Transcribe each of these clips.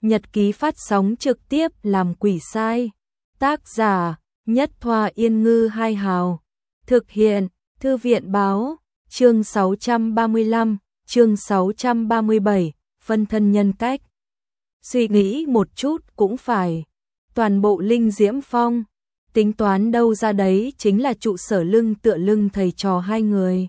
nhật ký phát sóng trực tiếp làm quỷ sai. Tác giả Nhất Thoa Yên Ngư Hai Hào. Thực hiện Thư viện Báo. Chương 635, chương 637, phân thân nhân cách. Suy nghĩ một chút cũng phải. Toàn bộ Linh Diễm Phong, tính toán đâu ra đấy chính là trụ sở lưng tựa lưng thầy trò hai người.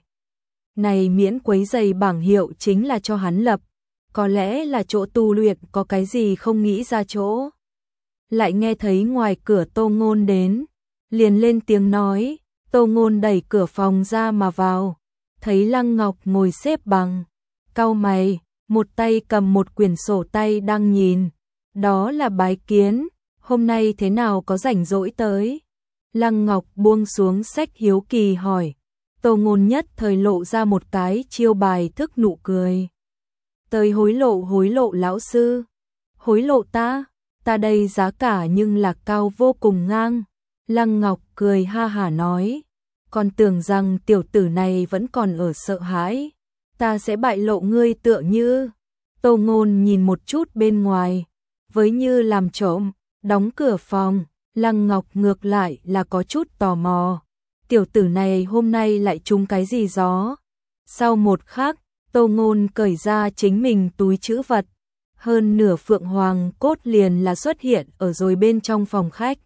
Này miễn quấy giày bảng hiệu chính là cho hắn lập. Có lẽ là chỗ tu luyện có cái gì không nghĩ ra chỗ. Lại nghe thấy ngoài cửa Tô Ngôn đến, liền lên tiếng nói. Tô Ngôn đẩy cửa phòng ra mà vào, thấy Lăng Ngọc ngồi xếp bằng, cau mày, một tay cầm một quyển sổ tay đang nhìn. Đó là Bái Kiến, hôm nay thế nào có rảnh rỗi tới? Lăng Ngọc buông xuống sách hiếu kỳ hỏi. Tô Ngôn nhất thời lộ ra một cái chiêu bài thức nụ cười. Tới hối lộ lão sư. Hối lộ ta đây giá cả nhưng là cao vô cùng ngang. Lăng Ngọc cười ha hả nói. Còn tưởng rằng tiểu tử này vẫn còn ở sợ hãi. Ta sẽ bại lộ ngươi tựa như. Tô Ngôn nhìn một chút bên ngoài, với như làm trộm, đóng cửa phòng. Lăng Ngọc ngược lại là có chút tò mò. Tiểu tử này hôm nay lại trúng cái gì gió? Sau một khắc, Tô Ngôn cởi ra chính mình túi trữ vật. Hơn nửa phượng hoàng cốt liền là xuất hiện ở rồi bên trong phòng khách.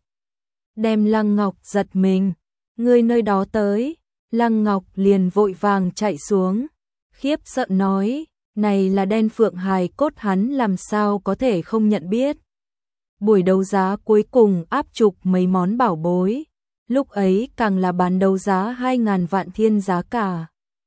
Đem Lăng Ngọc giật mình. Ngươi nơi đó tới. Lăng Ngọc liền vội vàng chạy xuống. Khiếp sợ nói, này là đen phượng hài cốt, hắn làm sao có thể không nhận biết. Buổi đấu giá cuối cùng áp trục mấy món bảo bối. Lúc ấy càng là bán đấu giá 2.000 vạn thiên giá cả.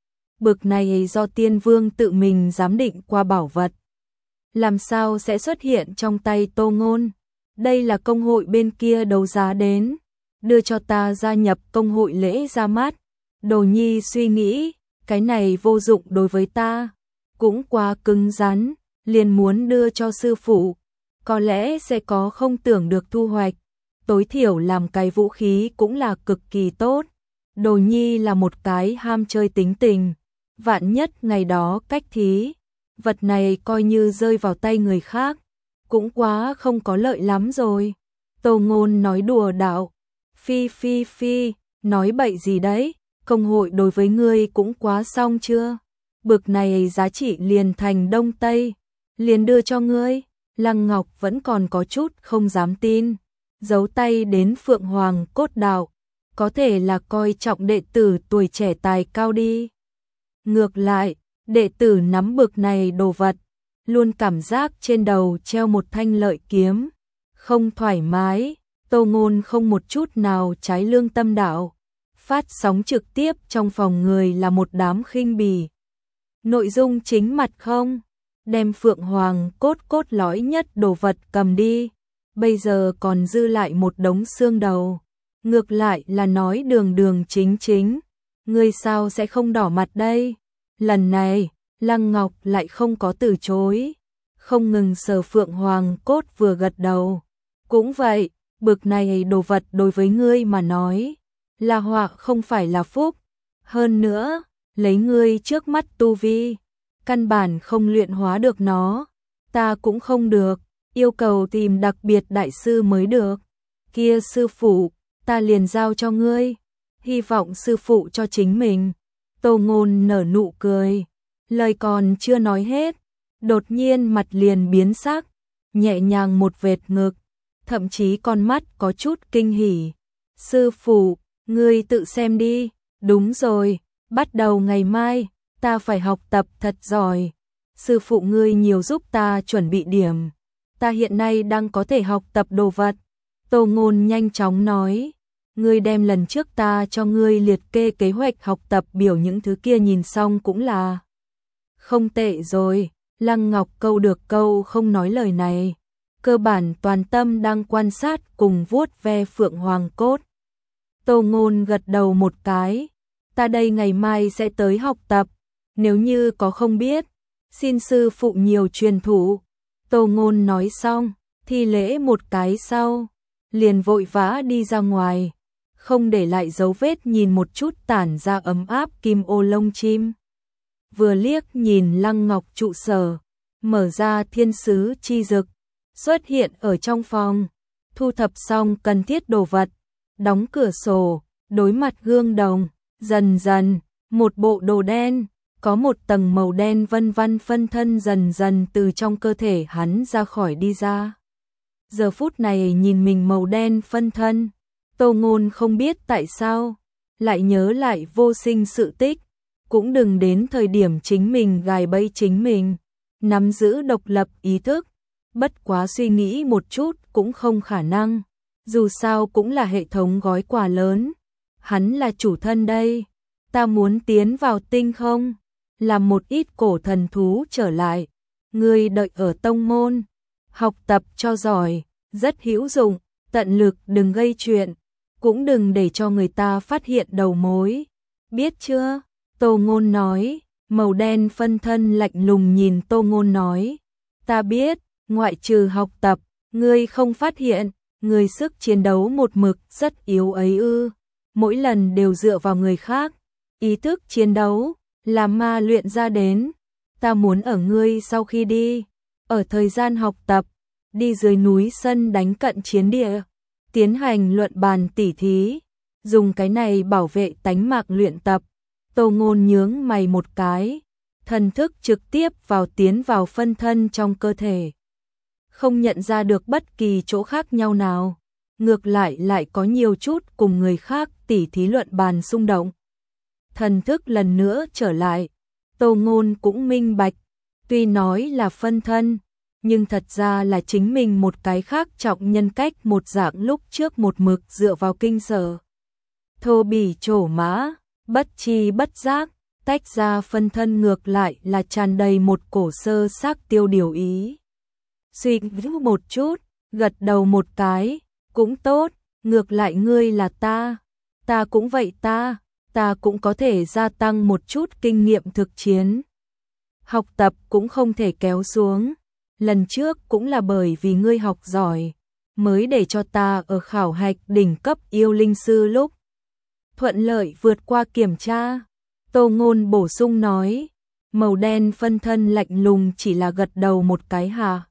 Bực này do Tiên Vương tự mình giám định qua bảo vật. Làm sao sẽ xuất hiện trong tay Tô Ngôn? Đây là công hội bên kia đấu giá đến, đưa cho ta gia nhập công hội lễ ra mắt. Đồ Nhi suy nghĩ, cái này vô dụng đối với ta, cũng quá cứng rắn, liền muốn đưa cho sư phụ, có lẽ sẽ có không tưởng được thu hoạch, tối thiểu làm cái vũ khí cũng là cực kỳ tốt. Đồ Nhi là một cái ham chơi tính tình, vạn nhất ngày đó cách thí, vật này coi như rơi vào tay người khác, cũng quá không có lợi lắm rồi. Tô Ngôn nói đùa đạo. Phi, nói bậy gì đấy, công hội đối với ngươi cũng quá xong chưa? Bực này giá trị liền thành đông tây, liền đưa cho ngươi. Lăng Ngọc vẫn còn có chút không dám tin, giấu tay đến Phượng Hoàng cốt đạo, có thể là coi trọng đệ tử tuổi trẻ tài cao đi. Ngược lại, đệ tử nắm bực này đồ vật, luôn cảm giác trên đầu treo một thanh lợi kiếm, không thoải mái. Tô Ngôn không một chút nào trái lương tâm đạo. Phát sóng trực tiếp trong phòng người là một đám khinh bỉ. Nội dung chính mặt không? Đem Phượng Hoàng cốt lõi nhất đồ vật cầm đi. Bây giờ còn dư lại một đống xương đầu. Ngược lại là nói đường chính. Ngươi sao sẽ không đỏ mặt đây? Lần này, Lăng Ngọc lại không có từ chối. Không ngừng sờ Phượng Hoàng cốt vừa gật đầu. Cũng vậy. Bực này đồ vật đối với ngươi mà nói, là họa không phải là phúc. Hơn nữa, lấy ngươi trước mắt tu vi, căn bản không luyện hóa được nó. Ta cũng không được, yêu cầu tìm đặc biệt đại sư mới được. Kia sư phụ, ta liền giao cho ngươi. Hy vọng sư phụ cho chính mình. Tô Ngôn nở nụ cười, lời còn chưa nói hết, đột nhiên mặt liền biến sắc, nhẹ nhàng một vệt ngực. Thậm chí con mắt có chút kinh hỉ. Sư phụ, ngươi tự xem đi. Đúng rồi, bắt đầu ngày mai, ta phải học tập thật giỏi. Sư phụ ngươi nhiều giúp ta chuẩn bị điểm. Ta hiện nay đang có thể học tập đồ vật. Tô Ngôn nhanh chóng nói. Ngươi đem lần trước ta cho ngươi liệt kê kế hoạch học tập biểu những thứ kia nhìn xong cũng là không tệ rồi. Lăng Ngọc câu được câu không nói lời này. Cơ bản toàn tâm đang quan sát cùng vuốt ve Phượng Hoàng cốt. Tô Ngôn gật đầu một cái. Ta đây ngày mai sẽ tới học tập. Nếu như có không biết, xin sư phụ nhiều truyền thụ. Tô Ngôn nói xong, thi lễ một cái sau, liền vội vã đi ra ngoài, không để lại dấu vết nhìn một chút tản ra ấm áp kim ô lông chim. Vừa liếc nhìn Lăng Ngọc trụ sở, mở ra thiên sứ chi dực, xuất hiện ở trong phòng, thu thập xong cần thiết đồ vật, đóng cửa sổ, đối mặt gương đồng, dần dần, một bộ đồ đen, có một tầng màu đen vân vân phân thân dần dần từ trong cơ thể hắn ra khỏi đi ra. Giờ phút này nhìn mình màu đen phân thân, Tô Ngôn không biết tại sao, lại nhớ lại vô sinh sự tích, cũng đừng đến thời điểm chính mình gài bẫy chính mình, nắm giữ độc lập ý thức, bất quá suy nghĩ một chút cũng không khả năng, dù sao cũng là hệ thống gói quà lớn, hắn là chủ thân đây, ta muốn tiến vào tinh không, làm một ít cổ thần thú trở lại, ngươi đợi ở tông môn, học tập cho giỏi, rất hữu dụng, tận lực đừng gây chuyện, cũng đừng để cho người ta phát hiện đầu mối, biết chưa? Tô Ngôn nói, màu đen phân thân lạnh lùng nhìn Tô Ngôn nói, ta biết, ngoại trừ học tập, ngươi không phát hiện, ngươi sức chiến đấu một mực rất yếu ấy ư, mỗi lần đều dựa vào người khác, ý thức chiến đấu, là ma luyện ra đến, ta muốn ở ngươi sau khi đi, ở thời gian học tập, đi dưới núi sân đánh cận chiến địa, tiến hành luận bàn tỉ thí, dùng cái này bảo vệ tánh mạng luyện tập. Tô Ngôn nhướng mày một cái, thần thức trực tiếp tiến vào phân thân trong cơ thể. Không nhận ra được bất kỳ chỗ khác nhau nào, ngược lại có nhiều chút cùng người khác tỉ thí luận bàn xung động. Thần thức lần nữa trở lại, Tô Ngôn cũng minh bạch, tuy nói là phân thân, nhưng thật ra là chính mình một cái khác trọng nhân cách một dạng lúc trước một mực dựa vào kinh sở. Thô bỉ trổ mã, bất chi bất giác, tách ra phân thân ngược lại là tràn đầy một cổ sơ xác tiêu điều ý. Suy nghĩ một chút, gật đầu một cái, cũng tốt, ngược lại ngươi là ta cũng vậy ta cũng có thể gia tăng một chút kinh nghiệm thực chiến. Học tập cũng không thể kéo xuống, lần trước cũng là bởi vì ngươi học giỏi, mới để cho ta ở khảo hạch đỉnh cấp yêu linh sư lúc thuận lợi vượt qua kiểm tra. Tô Ngôn bổ sung nói, màu đen phân thân lạnh lùng chỉ là gật đầu một cái hà.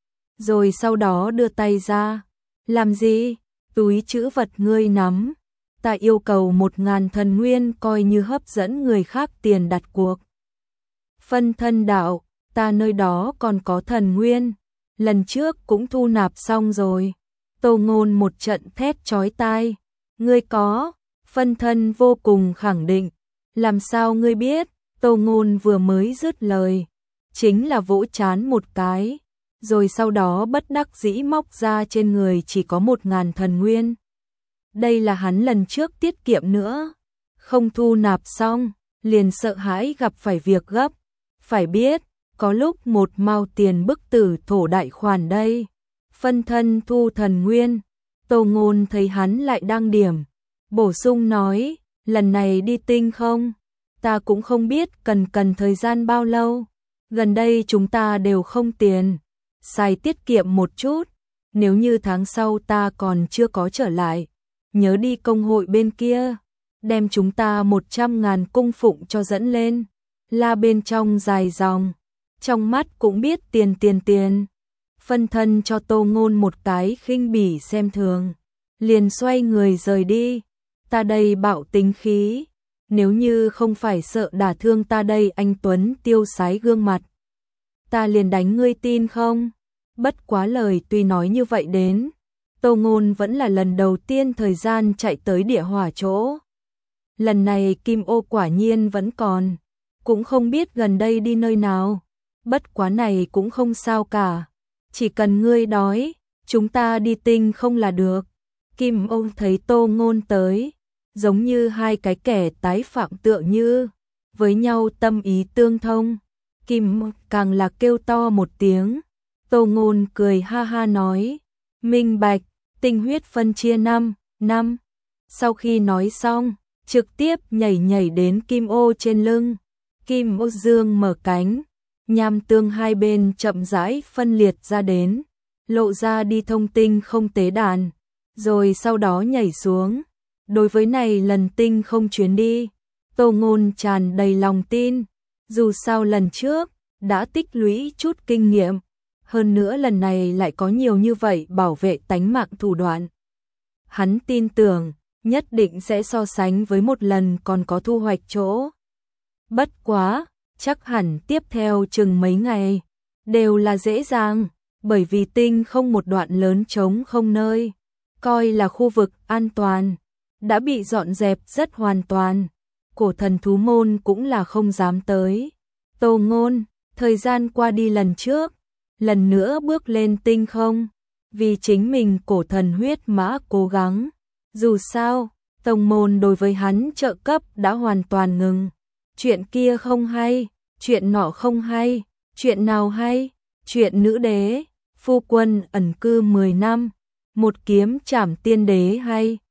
Rồi sau đó đưa tay ra, làm gì, túi trữ vật ngươi nắm, ta yêu cầu 1000 thần nguyên coi như hấp dẫn người khác tiền đặt cuộc. Phân thân đạo, ta nơi đó còn có thần nguyên, lần trước cũng thu nạp xong rồi. Tô Ngôn một trận thét chói tai, ngươi có, phân thân vô cùng khẳng định, làm sao ngươi biết? Tô Ngôn vừa mới dứt lời, chính là vỗ trán một cái, rồi sau đó bất đắc dĩ móc ra trên người chỉ có 1000 thần nguyên. Đây là hắn lần trước tiết kiệm nữa, không thu nạp xong, liền sợ hãi gặp phải việc gấp, phải biết, có lúc một mao tiền bức tử thổ đại khoản đây. Phân thân thu thần nguyên, Tô Ngôn thấy hắn lại đang điểm, bổ sung nói, lần này đi tinh không, ta cũng không biết cần thời gian bao lâu, gần đây chúng ta đều không tiền, xài tiết kiệm một chút, nếu như tháng sau ta còn chưa có trở lại, nhớ đi công hội bên kia, đem chúng ta 100.000 cung phụng cho dẫn lên, la bên trong dài dòng, trong mắt cũng biết tiền. Phân thân cho Tô Ngôn một cái khinh bỉ xem thường, liền xoay người rời đi, ta đây bạo tính khí, nếu như không phải sợ đả thương ta đây anh Tuấn tiêu sái gương mặt, ta liền đánh ngươi tin không? Bất quá lời tuy nói như vậy đến, Tô Ngôn vẫn là lần đầu tiên thời gian chạy tới địa hỏa chỗ. Lần này Kim Ô quả nhiên vẫn còn, cũng không biết gần đây đi nơi nào, bất quá này cũng không sao cả, chỉ cần ngươi đói, chúng ta đi tinh không là được. Kim Ô thấy Tô Ngôn tới, giống như hai cái kẻ tái phạm tựa như, với nhau tâm ý tương thông, Kim Ô càng là kêu to một tiếng, Tô Ngôn cười ha ha nói, minh bạch, tinh huyết phân chia 5. Sau khi nói xong, trực tiếp nhảy đến Kim Ô trên lưng, Kim Ô dương mở cánh, nham tương hai bên chậm rãi phân liệt ra đến, lộ ra đi thông tinh không tế đàn, rồi sau đó nhảy xuống. Đối với này lần tinh không chuyến đi, Tô Ngôn tràn đầy lòng tin, dù sao lần trước đã tích lũy chút kinh nghiệm, hơn nữa lần này lại có nhiều như vậy bảo vệ tánh mạng thủ đoạn. Hắn tin tưởng, nhất định sẽ so sánh với một lần còn có thu hoạch chỗ. Bất quá, chắc hẳn tiếp theo chừng mấy ngày, đều là dễ dàng, bởi vì tinh không một đoạn lớn trống không nơi, coi là khu vực an toàn, đã bị dọn dẹp rất hoàn toàn. Cổ thần thú môn cũng là không dám tới. Tô Ngôn, thời gian qua đi lần trước, lần nữa bước lên tinh không, vì chính mình cổ thần huyết mã cố gắng. Dù sao, tông môn đối với hắn trợ cấp đã hoàn toàn ngừng. Chuyện kia không hay, chuyện nọ không hay, chuyện nào hay, chuyện nữ đế, phu quân ẩn cư 10 năm, một kiếm trảm tiên đế hay,